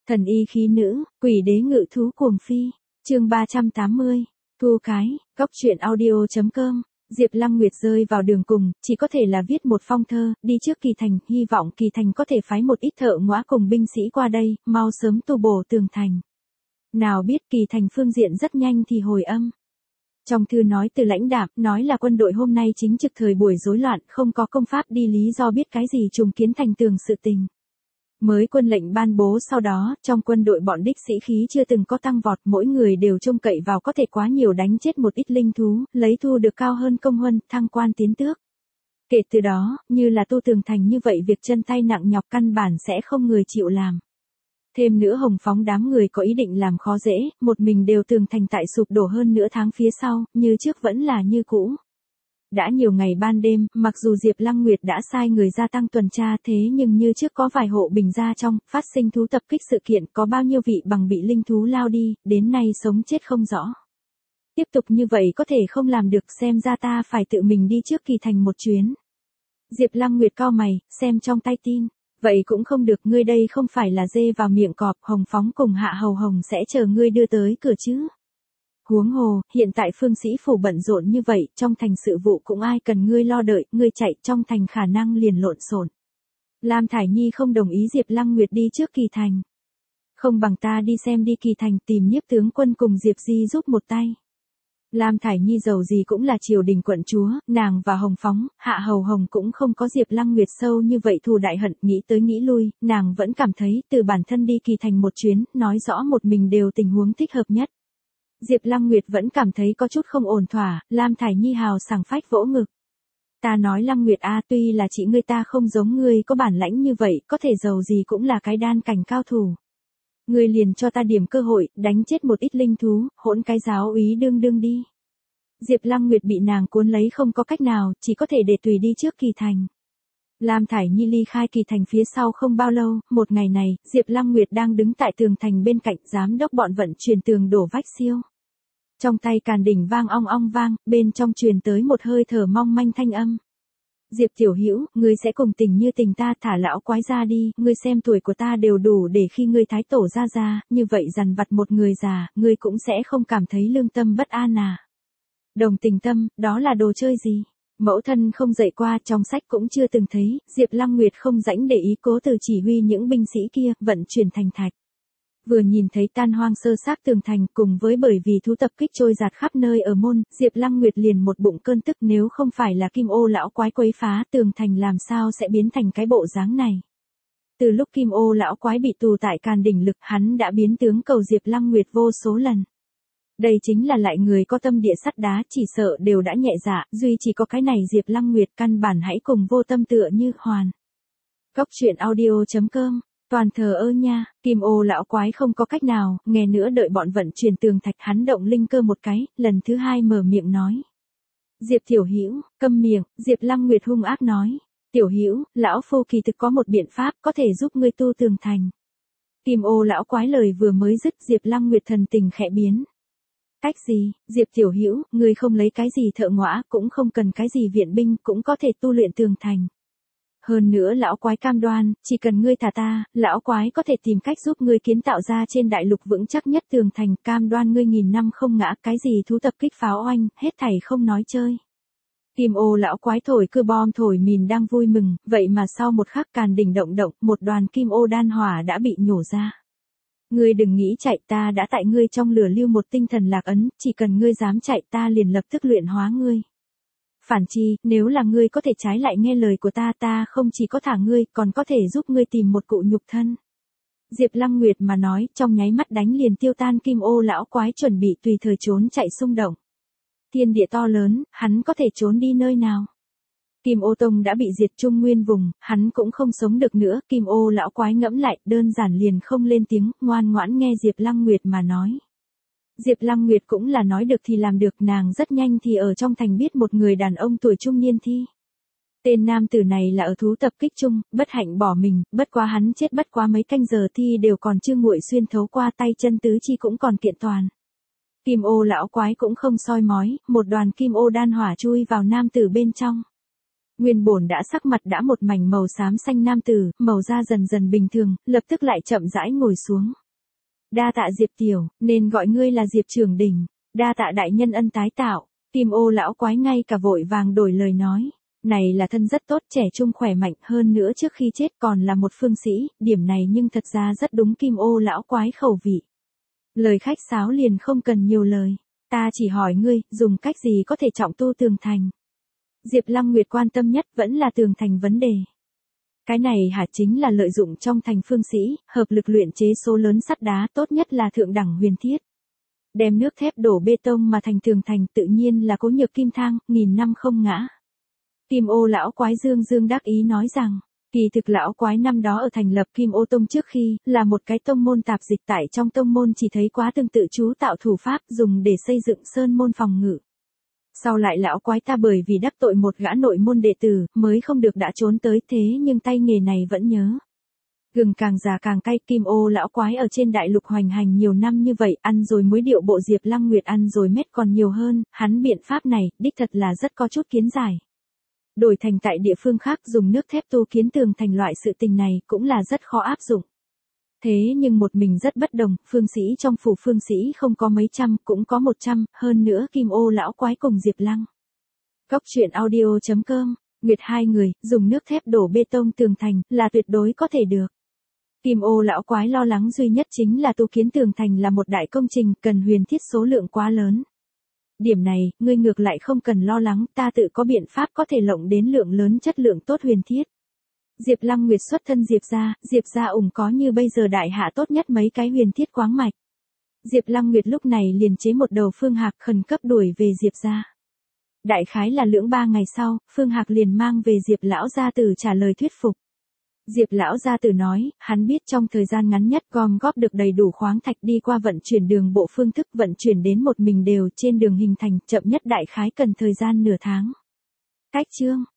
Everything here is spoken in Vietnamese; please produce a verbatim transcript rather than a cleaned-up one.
Thần y khí nữ, quỷ đế ngự thú cuồng phi. Chương ba trăm tám mươi. Thu cái, góc truyện audio chấm com. Diệp Lăng Nguyệt rơi vào đường cùng, chỉ có thể là viết một phong thơ, đi trước Kỳ Thành, hy vọng Kỳ Thành có thể phái một ít thợ ngõa cùng binh sĩ qua đây, mau sớm tu bổ tường thành. Nào biết Kỳ Thành phương diện rất nhanh thì hồi âm. Trong thư nói từ lãnh đạm, nói là quân đội hôm nay chính trực thời buổi rối loạn, không có công pháp đi lý do biết cái gì trùng kiến thành tường sự tình. Mới quân lệnh ban bố sau đó, trong quân đội bọn đích sĩ khí chưa từng có tăng vọt, mỗi người đều trông cậy vào có thể quá nhiều đánh chết một ít linh thú, lấy thu được cao hơn công huân, thăng quan tiến tước. Kể từ đó, như là tu tường thành như vậy việc chân tay nặng nhọc căn bản sẽ không người chịu làm. Thêm nữa Hồng Phóng đám người có ý định làm khó dễ, một mình đều tường thành tại sụp đổ hơn nửa tháng phía sau, như trước vẫn là như cũ. Đã nhiều ngày ban đêm, mặc dù Diệp Lăng Nguyệt đã sai người gia tăng tuần tra thế nhưng như trước có vài hộ bình gia trong, phát sinh thú tập kích sự kiện có bao nhiêu vị bằng bị linh thú lao đi, đến nay sống chết không rõ. Tiếp tục như vậy có thể không làm được, xem ra ta phải tự mình đi trước Kỳ Thành một chuyến. Diệp Lăng Nguyệt cau mày, xem trong tay tin. Vậy cũng không được, ngươi đây không phải là dê vào miệng cọp, Hồng Phóng cùng Hạ Hầu Hồng sẽ chờ ngươi đưa tới cửa chứ. Huống hồ, hiện tại phương sĩ phủ bận rộn như vậy, trong thành sự vụ cũng ai cần ngươi lo đợi, ngươi chạy trong thành khả năng liền lộn xộn. Lam Thải Nhi không đồng ý Diệp Lăng Nguyệt đi trước Kỳ Thành. Không bằng ta đi xem đi Kỳ Thành tìm Nhiếp tướng quân cùng Diệp Di giúp một tay. Lam Thải Nhi dầu gì cũng là triều đình quận chúa, nàng và Hồng Phóng, Hạ Hầu Hồng cũng không có Diệp Lăng Nguyệt sâu như vậy thù đại hận, nghĩ tới nghĩ lui, nàng vẫn cảm thấy từ bản thân đi Kỳ Thành một chuyến, nói rõ một mình đều tình huống thích hợp nhất. Diệp Lăng Nguyệt vẫn cảm thấy có chút không ổn thỏa, Lam Thải Nhi hào sảng phách vỗ ngực. Ta nói Lăng Nguyệt a, tuy là chị ngươi ta không giống ngươi có bản lãnh như vậy, có thể dầu gì cũng là cái đan cảnh cao thủ. Ngươi liền cho ta điểm cơ hội, đánh chết một ít linh thú, hỗn cái giáo úy đương đương đi. Diệp Lăng Nguyệt bị nàng cuốn lấy không có cách nào, chỉ có thể để tùy đi trước Kỳ Thành. Lam Thải Nhi ly khai Kỳ Thành phía sau không bao lâu, một ngày này, Diệp Lăng Nguyệt đang đứng tại tường thành bên cạnh giám đốc bọn vận chuyển tường đổ vách siêu. Trong tay càn đỉnh vang ong ong vang, bên trong truyền tới một hơi thở mong manh thanh âm. Diệp tiểu hữu, ngươi sẽ cùng tình như tình ta, thả lão quái ra đi, ngươi xem tuổi của ta đều đủ để khi ngươi thái tổ ra ra, như vậy dằn vặt một người già, ngươi cũng sẽ không cảm thấy lương tâm bất an à. Đồng tình tâm, đó là đồ chơi gì? Mẫu thân không dạy qua, trong sách cũng chưa từng thấy, Diệp Lăng Nguyệt không rảnh để ý cố từ chỉ huy những binh sĩ kia, vận chuyển thành thạch. Vừa nhìn thấy tan hoang sơ xác tường thành cùng với bởi vì thú tập kích trôi giạt khắp nơi ở môn, Diệp Lăng Nguyệt liền một bụng cơn tức, nếu không phải là Kim Ô lão quái quấy phá tường thành làm sao sẽ biến thành cái bộ dáng này. Từ lúc Kim Ô lão quái bị tù tại Càn Đỉnh Lực, hắn đã biến tướng cầu Diệp Lăng Nguyệt vô số lần. Đây chính là lại người có tâm địa sắt đá, chỉ sợ đều đã nhẹ dạ, duy chỉ có cái này Diệp Lăng Nguyệt căn bản hãy cùng vô tâm tựa như hoàn. Góc truyện audio chấm com. Toàn thờ ơ nha, Kim Ô lão quái không có cách nào, nghe nữa đợi bọn vận chuyển tường thạch, hắn động linh cơ một cái, lần thứ hai mở miệng nói. Diệp tiểu hữu, câm miệng, Diệp Lăng Nguyệt hung ác nói. Tiểu hữu, lão phu kỳ thực có một biện pháp có thể giúp ngươi tu tường thành. Kim Ô lão quái lời vừa mới dứt, Diệp Lăng Nguyệt thần tình khẽ biến. Cách gì? Diệp tiểu hữu, ngươi không lấy cái gì thợ ngõa, cũng không cần cái gì viện binh, cũng có thể tu luyện tường thành. Hơn nữa lão quái cam đoan, chỉ cần ngươi thả ta, lão quái có thể tìm cách giúp ngươi kiến tạo ra trên đại lục vững chắc nhất tường thành, cam đoan ngươi nghìn năm không ngã, cái gì thú tập kích pháo oanh, hết thảy không nói chơi. Kim Ô lão quái thổi cưa bom thổi mìn đang vui mừng, vậy mà sau một khắc Càn Đỉnh động động, một đoàn kim ô đan hỏa đã bị nhổ ra. Ngươi đừng nghĩ chạy, ta đã tại ngươi trong lửa lưu một tinh thần lạc ấn, chỉ cần ngươi dám chạy ta liền lập tức luyện hóa ngươi. Phản chi, nếu là ngươi có thể trái lại nghe lời của ta, ta không chỉ có thả ngươi, còn có thể giúp ngươi tìm một cụ nhục thân. Diệp Lăng Nguyệt mà nói, trong nháy mắt đánh liền tiêu tan Kim Ô lão quái chuẩn bị tùy thời trốn chạy xung động. Thiên địa to lớn, hắn có thể trốn đi nơi nào? Kim Ô tông đã bị diệt Trung Nguyên vùng, hắn cũng không sống được nữa, Kim Ô lão quái ngẫm lại, đơn giản liền không lên tiếng, ngoan ngoãn nghe Diệp Lăng Nguyệt mà nói. Diệp Lăng Nguyệt cũng là nói được thì làm được, nàng rất nhanh thì ở trong thành biết một người đàn ông tuổi trung niên thi. Tên nam tử này là ở thú tập kích chung, bất hạnh bỏ mình, bất quá hắn chết bất quá mấy canh giờ thi đều còn chưa nguội xuyên thấu qua, tay chân tứ chi cũng còn kiện toàn. Kim Ô lão quái cũng không soi mói, một đoàn kim ô đan hỏa chui vào nam tử bên trong. Nguyên bổn đã sắc mặt đã một mảnh màu xám xanh nam tử, màu da dần dần bình thường, lập tức lại chậm rãi ngồi xuống. Đa tạ Diệp tiểu, nên gọi ngươi là Diệp trưởng đỉnh, đa tạ đại nhân ân tái tạo. Kim ô lão quái ngay cả vội vàng đổi lời nói. Này là thân rất tốt, trẻ trung khỏe mạnh, hơn nữa trước khi chết còn là một phương sĩ, điểm này nhưng thật ra rất đúng Kim ô lão quái khẩu vị. Lời khách sáo liền không cần nhiều lời. Ta chỉ hỏi ngươi, dùng cách gì có thể trọng tu tường thành? Diệp Lăng Nguyệt quan tâm nhất vẫn là tường thành vấn đề. Cái này hả, chính là lợi dụng trong thành phương sĩ, hợp lực luyện chế số lớn sắt đá, tốt nhất là thượng đẳng huyền thiết. Đem nước thép đổ bê tông mà thành tường thành, tự nhiên là cố nhược kim thang, nghìn năm không ngã. Kim ô lão quái dương dương đắc ý nói rằng, kỳ thực lão quái năm đó ở thành lập Kim ô tông trước khi, là một cái tông môn tạp dịch, tại trong tông môn chỉ thấy quá tương tự chú tạo thủ pháp dùng để xây dựng sơn môn phòng ngự. Sau lại lão quái ta bởi vì đắc tội một gã nội môn đệ tử, mới không được đã trốn tới, thế nhưng tay nghề này vẫn nhớ. Gừng càng già càng cay, Kim ô lão quái ở trên đại lục hoành hành nhiều năm như vậy, ăn rồi mới điệu bộ Diệp Lăng Nguyệt ăn rồi mét còn nhiều hơn, hắn biện pháp này, đích thật là rất có chút kiến giải. Đổi thành tại địa phương khác dùng nước thép tu kiến tường thành loại sự tình này cũng là rất khó áp dụng. Thế nhưng một mình rất bất đồng, phương sĩ trong phủ phương sĩ không có mấy trăm, cũng có một trăm, hơn nữa Kim ô lão quái cùng Diệp Lăng. Góc truyện audio chấm com, Nguyệt hai người, dùng nước thép đổ bê tông tường thành, là tuyệt đối có thể được. Kim ô lão quái lo lắng duy nhất chính là tu kiến tường thành là một đại công trình, cần huyền thiết số lượng quá lớn. Điểm này, ngươi ngược lại không cần lo lắng, ta tự có biện pháp có thể lộng đến lượng lớn chất lượng tốt huyền thiết. Diệp Lăng Nguyệt xuất thân Diệp gia, Diệp gia ủng có như bây giờ đại hạ tốt nhất mấy cái huyền thiết khoáng mạch. Diệp Lăng Nguyệt lúc này liền chế một đầu Phương Hạc khẩn cấp đuổi về Diệp gia. Đại khái là lưỡng ba ngày sau, Phương Hạc liền mang về Diệp lão gia tử trả lời thuyết phục. Diệp lão gia tử nói, hắn biết trong thời gian ngắn nhất gom góp được đầy đủ khoáng thạch đi qua vận chuyển đường bộ phương thức vận chuyển đến một mình đều trên đường hình thành, chậm nhất đại khái cần thời gian nửa tháng. Cách chương